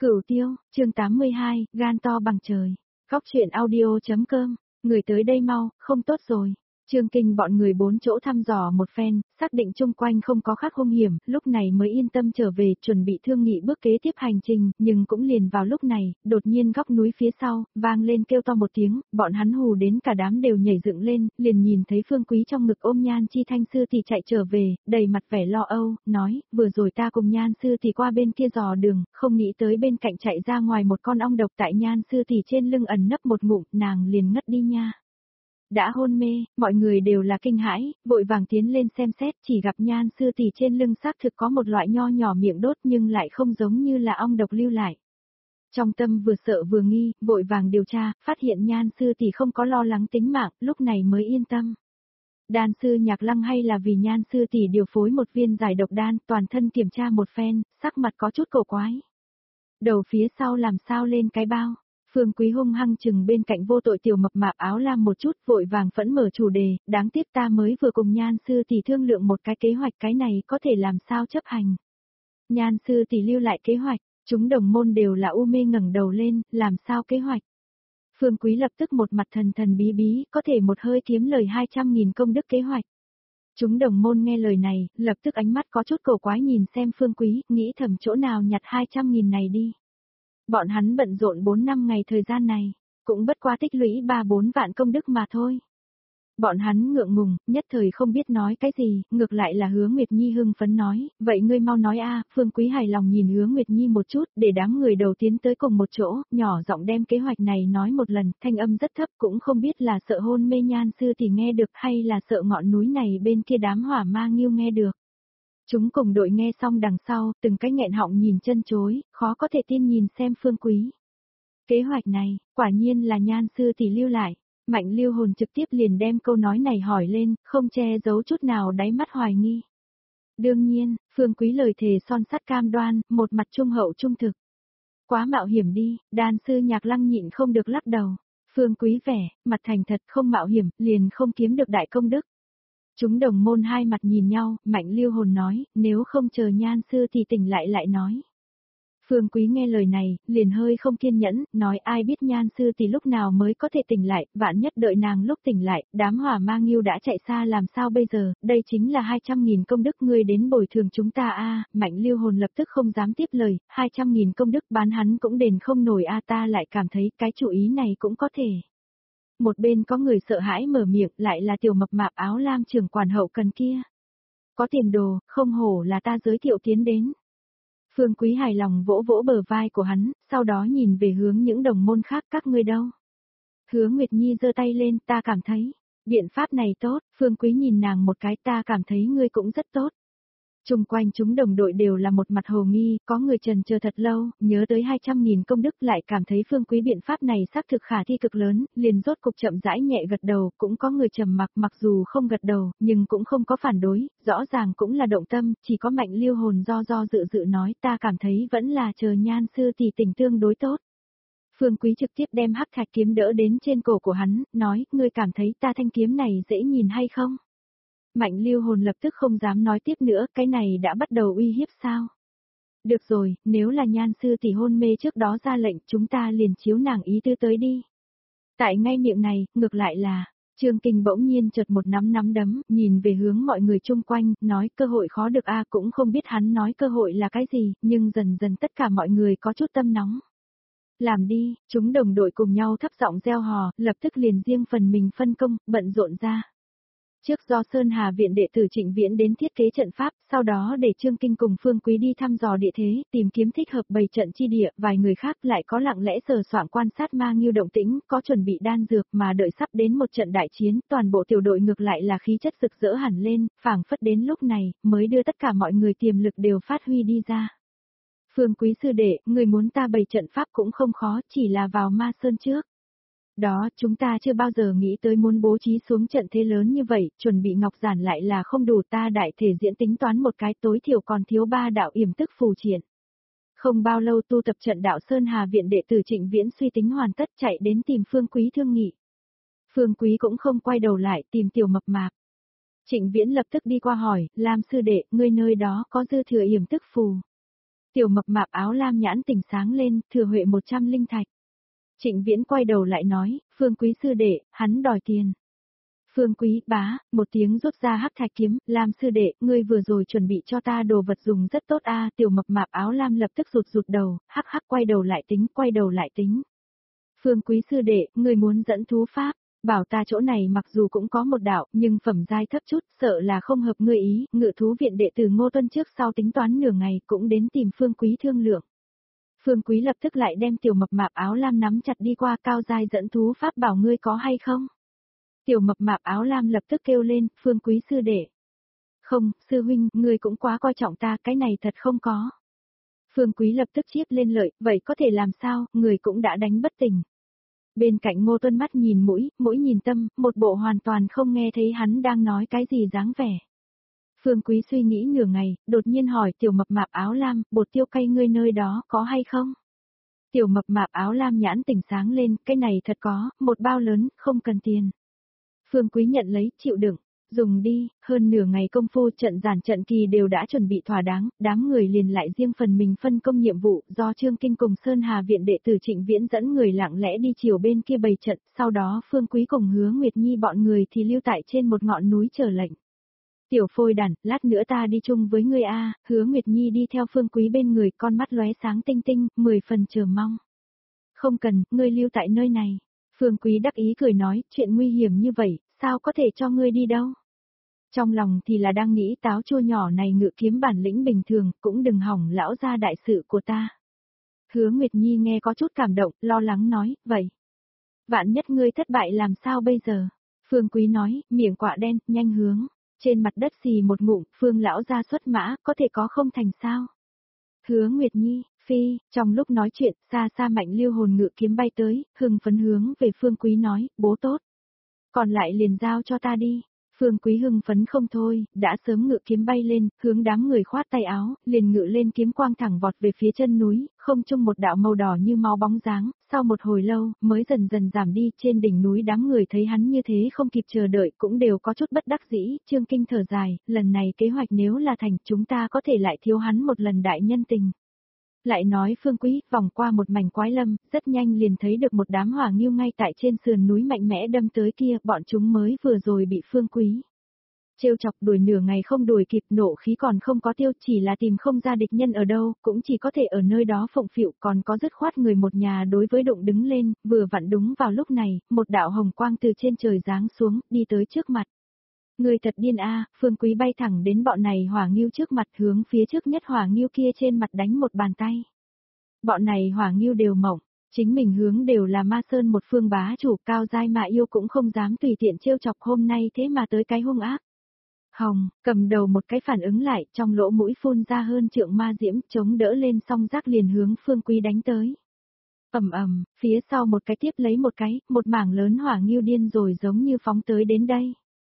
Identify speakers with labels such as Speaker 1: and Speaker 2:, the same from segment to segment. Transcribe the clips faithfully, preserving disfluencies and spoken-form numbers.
Speaker 1: Cửu Tiêu, chương tám mươi hai, gan to bằng trời. Góc truyện audio.com, người tới đây mau, không tốt rồi. Trương Kinh bọn người bốn chỗ thăm dò một phen, xác định chung quanh không có khác hung hiểm, lúc này mới yên tâm trở về, chuẩn bị thương nghị bước kế tiếp hành trình, nhưng cũng liền vào lúc này, đột nhiên góc núi phía sau, vang lên kêu to một tiếng, bọn hắn hù đến cả đám đều nhảy dựng lên, liền nhìn thấy Phương Quý trong ngực ôm Nhan Chi Thanh sư tỷ chạy trở về, đầy mặt vẻ lo âu, nói, vừa rồi ta cùng Nhan sư tỷ qua bên kia dò đường, không nghĩ tới bên cạnh chạy ra ngoài một con ong độc tại Nhan sư tỷ trên lưng ẩn nấp một ngụm, nàng liền ngất đi nha. Đã hôn mê, mọi người đều là kinh hãi, vội vàng tiến lên xem xét, chỉ gặp Nhan sư tỷ trên lưng xác thực có một loại nho nhỏ miệng đốt nhưng lại không giống như là ong độc lưu lại. Trong tâm vừa sợ vừa nghi, vội vàng điều tra, phát hiện Nhan sư tỷ không có lo lắng tính mạng, lúc này mới yên tâm. Đan sư Nhạc Lăng hay là vì Nhan sư tỷ điều phối một viên giải độc đan, toàn thân kiểm tra một phen, sắc mặt có chút cổ quái. Đầu phía sau làm sao lên cái bao? Phương Quý hung hăng chừng bên cạnh vô tội tiểu mập mạp áo lam một chút, vội vàng phẫn mở chủ đề, đáng tiếc ta mới vừa cùng Nhan sư tỷ thương lượng một cái kế hoạch, cái này có thể làm sao chấp hành. Nhan sư tỷ lưu lại kế hoạch, chúng đồng môn đều là u mê ngẩng đầu lên, làm sao kế hoạch. Phương Quý lập tức một mặt thần thần bí bí, có thể một hơi kiếm lời hai trăm nghìn công đức kế hoạch. Chúng đồng môn nghe lời này, lập tức ánh mắt có chút cổ quái nhìn xem Phương Quý, nghĩ thầm chỗ nào nhặt hai trăm nghìn này đi. Bọn hắn bận rộn bốn năm ngày thời gian này, cũng bất quá tích lũy ba bốn vạn công đức mà thôi. Bọn hắn ngượng ngùng, nhất thời không biết nói cái gì, ngược lại là Hứa Nguyệt Nhi hưng phấn nói, vậy ngươi mau nói a. Phương Quý hài lòng nhìn Hứa Nguyệt Nhi một chút, để đám người đầu tiến tới cùng một chỗ, nhỏ giọng đem kế hoạch này nói một lần, thanh âm rất thấp, cũng không biết là sợ hôn mê Nhan sư thì nghe được hay là sợ ngọn núi này bên kia đám hỏa ma nghiêu nghe được. Chúng cùng đội nghe xong đằng sau, từng cái nghẹn họng nhìn chân chối, khó có thể tin nhìn xem Phương Quý. Kế hoạch này, quả nhiên là Nhan sư tỷ lưu lại. Mạnh Lưu Hồn trực tiếp liền đem câu nói này hỏi lên, không che giấu chút nào đáy mắt hoài nghi. Đương nhiên, Phương Quý lời thề son sắt cam đoan, một mặt trung hậu trung thực. Quá mạo hiểm đi, đan sư Nhạc Lăng nhịn không được lắc đầu. Phương Quý vẻ, mặt thành thật không mạo hiểm, liền không kiếm được đại công đức. Chúng đồng môn hai mặt nhìn nhau, Mạnh Lưu Hồn nói, nếu không chờ Nhan sư thì tỉnh lại lại nói. Phương Quý nghe lời này, liền hơi không kiên nhẫn, nói ai biết Nhan sư thì lúc nào mới có thể tỉnh lại, vạn nhất đợi nàng lúc tỉnh lại, đám hỏa ma nghiêu đã chạy xa làm sao bây giờ, đây chính là hai trăm nghìn công đức ngươi đến bồi thường chúng ta a. Mạnh Lưu Hồn lập tức không dám tiếp lời, hai trăm nghìn công đức bán hắn cũng đền không nổi a. Ta lại cảm thấy cái chủ ý này cũng có thể. Một bên có người sợ hãi mở miệng, lại là tiểu mập mạp áo lam trưởng quản hậu cần kia. Có tiền đồ, không hổ là ta giới thiệu tiến đến. Phương Quý hài lòng vỗ vỗ bờ vai của hắn, sau đó nhìn về hướng những đồng môn khác, các ngươi đâu. Hứa Nguyệt Nhi giơ tay lên, ta cảm thấy, biện pháp này tốt. Phương Quý nhìn nàng một cái, ta cảm thấy ngươi cũng rất tốt. Chung quanh chúng đồng đội đều là một mặt hồ nghi, có người trần chờ thật lâu, nhớ tới hai trăm nghìn công đức lại cảm thấy Phương Quý biện pháp này xác thực khả thi cực lớn, liền rốt cục chậm rãi nhẹ gật đầu, cũng có người trầm mặc mặc dù không gật đầu, nhưng cũng không có phản đối, rõ ràng cũng là động tâm, chỉ có Mạnh Lưu Hồn do do dự dự nói ta cảm thấy vẫn là chờ Nhan sư tỷ tỉnh tương đối tốt. Phương Quý trực tiếp đem hắc thạch kiếm đỡ đến trên cổ của hắn, nói, ngươi cảm thấy ta thanh kiếm này dễ nhìn hay không? Mạnh Lưu Hồn lập tức không dám nói tiếp nữa, cái này đã bắt đầu uy hiếp sao? Được rồi, nếu là Nhan sư tỷ hôn mê trước đó ra lệnh, chúng ta liền chiếu nàng ý tư tới đi. Tại ngay miệng này, ngược lại là, Trương Kinh bỗng nhiên chợt một nắm nắm đấm, nhìn về hướng mọi người chung quanh, nói cơ hội khó được a. Cũng không biết hắn nói cơ hội là cái gì, nhưng dần dần tất cả mọi người có chút tâm nóng. Làm đi, chúng đồng đội cùng nhau thấp giọng reo hò, lập tức liền riêng phần mình phân công, bận rộn ra. Trước do Sơn Hà viện đệ tử Trịnh Viễn đến thiết kế trận pháp, sau đó để Trương Kinh cùng Phương Quý đi thăm dò địa thế, tìm kiếm thích hợp bày trận chi địa, vài người khác lại có lặng lẽ sờ soạng quan sát ma nghiêu động tĩnh, có chuẩn bị đan dược mà đợi sắp đến một trận đại chiến, toàn bộ tiểu đội ngược lại là khí chất rực rỡ hẳn lên, phảng phất đến lúc này, mới đưa tất cả mọi người tiềm lực đều phát huy đi ra. Phương Quý sư đệ, người muốn ta bày trận pháp cũng không khó, chỉ là vào ma sơn trước. Đó, chúng ta chưa bao giờ nghĩ tới muốn bố trí xuống trận thế lớn như vậy, chuẩn bị ngọc giản lại là không đủ, ta đại thể diễn tính toán một cái, tối thiểu còn thiếu ba đạo yểm tức phù triển. Không bao lâu tu tập trận đạo Sơn Hà viện đệ tử Trịnh Viễn suy tính hoàn tất chạy đến tìm Phương Quý thương nghị. Phương Quý cũng không quay đầu lại tìm tiểu mập mạp. Trịnh Viễn lập tức đi qua hỏi, Lam sư đệ, ngươi nơi đó có dư thừa yểm tức phù. Tiểu mập mạp áo lam nhãn tỉnh sáng lên, thừa huệ một trăm linh thạch. Trịnh Viễn quay đầu lại nói, Phương Quý sư đệ, hắn đòi tiền. Phương Quý, bá, một tiếng rút ra hắc thạch kiếm, Lam sư đệ, ngươi vừa rồi chuẩn bị cho ta đồ vật dùng rất tốt a. Tiểu mập mạp áo lam lập tức rụt rụt đầu, hắc hắc quay đầu lại tính, quay đầu lại tính. Phương Quý sư đệ, ngươi muốn dẫn thú pháp, bảo ta chỗ này mặc dù cũng có một đạo, nhưng phẩm giai thấp chút, sợ là không hợp ngươi ý, ngự thú viện đệ tử Ngô Tuân trước sau tính toán nửa ngày cũng đến tìm Phương Quý thương lượng. Phương Quý lập tức lại đem tiểu mập mạp áo lam nắm chặt đi qua cao giai dẫn thú pháp bảo ngươi có hay không? Tiểu mập mạp áo lam lập tức kêu lên, Phương Quý sư đệ. Không, sư huynh, ngươi cũng quá coi trọng ta, cái này thật không có. Phương Quý lập tức chiếp lên lợi, vậy có thể làm sao, người cũng đã đánh bất tỉnh. Bên cạnh Ngô Tuân mắt nhìn mũi, mũi nhìn tâm, một bộ hoàn toàn không nghe thấy hắn đang nói cái gì dáng vẻ. Phương Quý suy nghĩ nửa ngày, đột nhiên hỏi tiểu mập mạp áo lam, bột tiêu cay ngươi nơi đó có hay không? Tiểu mập mạp áo lam nhãn tỉnh sáng lên, cái này thật có, một bao lớn, không cần tiền. Phương Quý nhận lấy, chịu đựng, dùng đi, hơn nửa ngày công phu trận giản trận kỳ đều đã chuẩn bị thỏa đáng, đám người liền lại riêng phần mình phân công nhiệm vụ, do Trương Kinh cùng Sơn Hà viện đệ tử Trịnh Viễn dẫn người lặng lẽ đi chiều bên kia bày trận, sau đó Phương Quý cùng Hứa Nguyệt Nhi bọn người thì lưu tại trên một ngọn núi chờ lệnh. Tiểu phôi đàn, lát nữa ta đi chung với ngươi a. Hứa Nguyệt Nhi đi theo Phương Quý bên người, con mắt lóe sáng tinh tinh, mười phần chờ mong. Không cần, ngươi lưu tại nơi này. Phương Quý đắc ý cười nói, chuyện nguy hiểm như vậy, sao có thể cho ngươi đi đâu? Trong lòng thì là đang nghĩ táo chua nhỏ này ngự kiếm bản lĩnh bình thường, cũng đừng hỏng lão gia đại sự của ta. Hứa Nguyệt Nhi nghe có chút cảm động, lo lắng nói, vậy. Vạn nhất ngươi thất bại làm sao bây giờ? Phương Quý nói, miệng quạ đen, nhanh hướng. Trên mặt đất xì một ngụm, Phương lão gia xuất mã, có thể có không thành sao? Hứa Nguyệt Nhi, phi, trong lúc nói chuyện, xa xa Mạnh Lưu hồn ngự kiếm bay tới, hưng phấn hướng về Phương Quý nói, bố tốt. Còn lại liền giao cho ta đi. Phương Quý hưng phấn không thôi, đã sớm ngự kiếm bay lên, hướng đám người khoát tay áo, liền ngự lên kiếm quang thẳng vọt về phía chân núi, không chung một đạo màu đỏ như máu bóng dáng, sau một hồi lâu, mới dần dần giảm đi, trên đỉnh núi đám người thấy hắn như thế không kịp chờ đợi cũng đều có chút bất đắc dĩ, Trương Kinh thở dài, lần này kế hoạch nếu là thành, chúng ta có thể lại thiếu hắn một lần đại nhân tình. Lại nói Phương Quý, vòng qua một mảnh quái lâm, rất nhanh liền thấy được một đám hỏa nghiêu ngay tại trên sườn núi mạnh mẽ đâm tới kia, bọn chúng mới vừa rồi bị Phương Quý trêu chọc đuổi nửa ngày không đuổi kịp, nộ khí còn không có tiêu, chỉ là tìm không ra địch nhân ở đâu, cũng chỉ có thể ở nơi đó phụng phịu, còn có dứt khoát người một nhà đối với đụng đứng lên, vừa vặn đúng vào lúc này, một đạo hồng quang từ trên trời giáng xuống, đi tới trước mặt. Người thật điên a. Phương Quý bay thẳng đến bọn này hỏa nghiêu trước mặt, hướng phía trước nhất hỏa nghiêu kia trên mặt đánh một bàn tay. Bọn này hỏa nghiêu đều mộng, chính mình hướng đều là Ma Sơn một phương bá chủ, cao giai mà yêu cũng không dám tùy tiện trêu chọc, hôm nay thế mà tới cái hung ác. Hồng, cầm đầu một cái phản ứng lại, trong lỗ mũi phun ra hơn trượng ma diễm, chống đỡ lên song rác liền hướng Phương Quý đánh tới. Ầm ầm, phía sau một cái tiếp lấy một cái, một mảng lớn hỏa nghiêu điên rồi giống như phóng tới đến đây.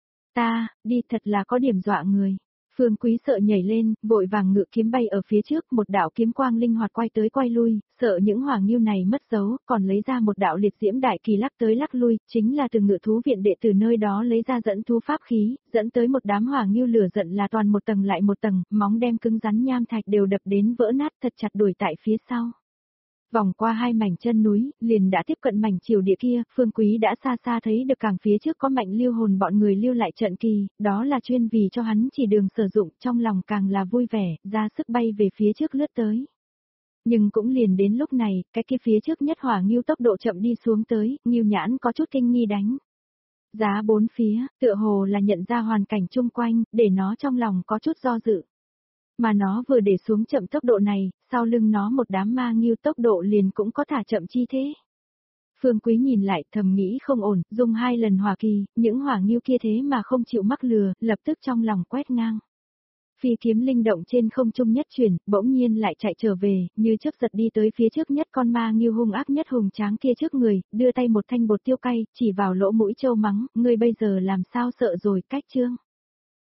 Speaker 1: Ta, đi thật là có điểm dọa người. Phương Quý sợ nhảy lên, vội vàng ngự kiếm bay ở phía trước, một đạo kiếm quang linh hoạt quay tới quay lui, sợ những hỏa nghiêu này mất dấu, còn lấy ra một đạo liệt diễm đại kỳ lắc tới lắc lui, chính là từ ngự thú viện đệ từ nơi đó lấy ra dẫn thú pháp khí, dẫn tới một đám hỏa nghiêu lửa giận là toàn một tầng lại một tầng, móng đem cứng rắn nham thạch đều đập đến vỡ nát, thật chặt đuổi tại phía sau. Vòng qua hai mảnh chân núi, liền đã tiếp cận mảnh triều địa kia, Phương Quý đã xa xa thấy được càng phía trước có Mạnh Lưu hồn bọn người lưu lại trận kỳ, đó là chuyên vì cho hắn chỉ đường sử dụng, trong lòng càng là vui vẻ, ra sức bay về phía trước lướt tới. Nhưng cũng liền đến lúc này, cái kia phía trước nhất hỏa nghiêu tốc độ chậm đi xuống tới, nghiêu nhãn có chút kinh nghi đánh. Giá bốn phía, tựa hồ là nhận ra hoàn cảnh chung quanh, để nó trong lòng có chút do dự. Mà nó vừa để xuống chậm tốc độ này, sau lưng nó một đám ma nghiêu tốc độ liền cũng có thả chậm chi thế. Phương Quý nhìn lại thầm nghĩ không ổn, dùng hai lần hỏa kỳ, những hỏa nghiêu kia thế mà không chịu mắc lừa, lập tức trong lòng quét ngang. Phi kiếm linh động trên không trung nhất chuyển, bỗng nhiên lại chạy trở về, như chớp giật đi tới phía trước nhất con ma nghiêu hung ác nhất hùng tráng kia trước người, đưa tay một thanh bột tiêu cay, chỉ vào lỗ mũi trâu mắng, ngươi bây giờ làm sao sợ rồi, cách chương.